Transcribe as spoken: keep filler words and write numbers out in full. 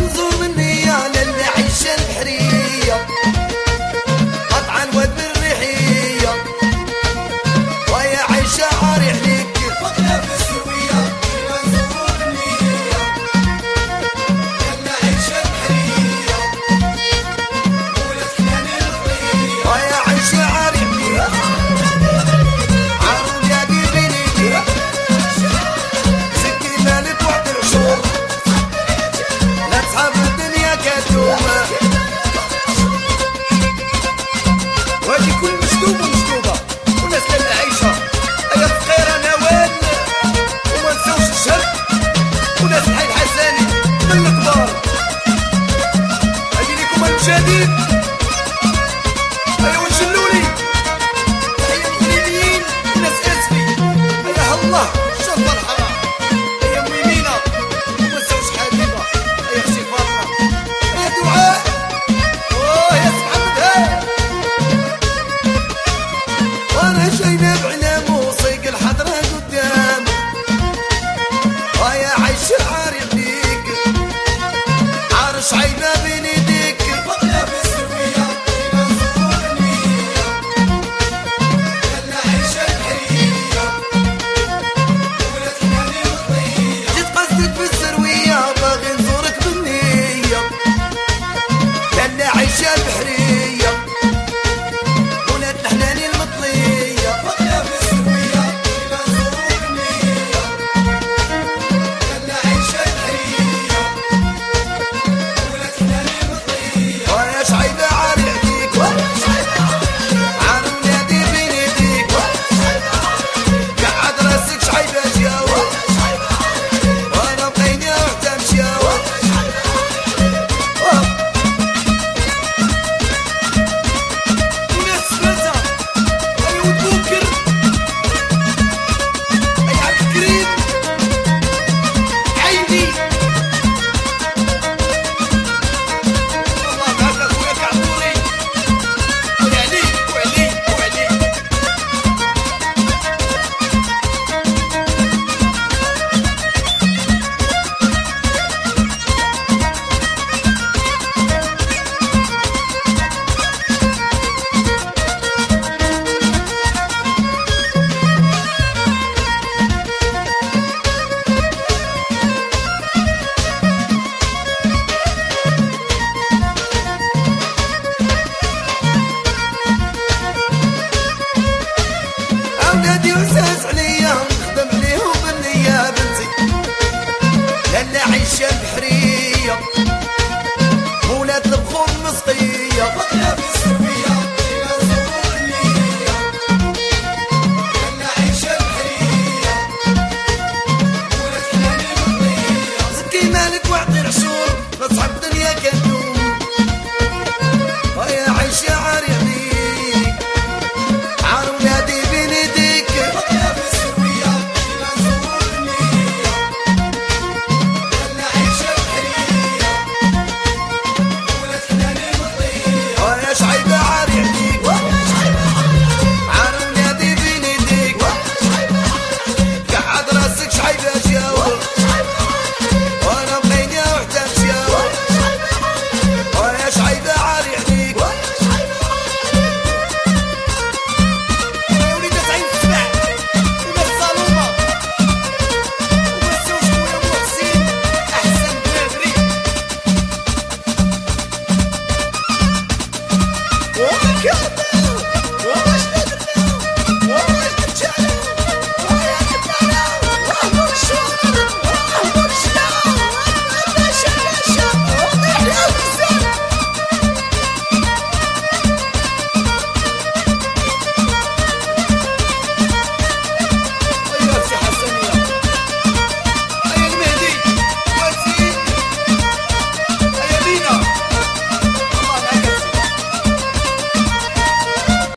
منظور مني انا اللي عايشه البحريه قطعا واد بالريحيه ويا عايشه عاري عليك وقنا في السويه منظور مني اللي عايشه البحريه ولد كنان الرضيه ويا عايشه عاري عليك عارو يا قبيلي سكينه لك وعد العشور لا تصحاب الدنيا كدومه وهذه كل مشدومه ومشدومه والناس اللي عايشه ايا فقيره نوال وما نساوش الشرق وناس الحي الحساني من الكبار هذه ليكم المشاهدين ايا ونشلولي تحيه الغريبيين وناس اسفي ايا الله شوف الحرام ايا ميمينه وما نساوش حبيبه ايا اختي فاطمه ايا دعاء اوه يا محمد هاي وانا جاينا بعلام وصيق الحضره قدام ويا عايش عاري عليك عارش عيبه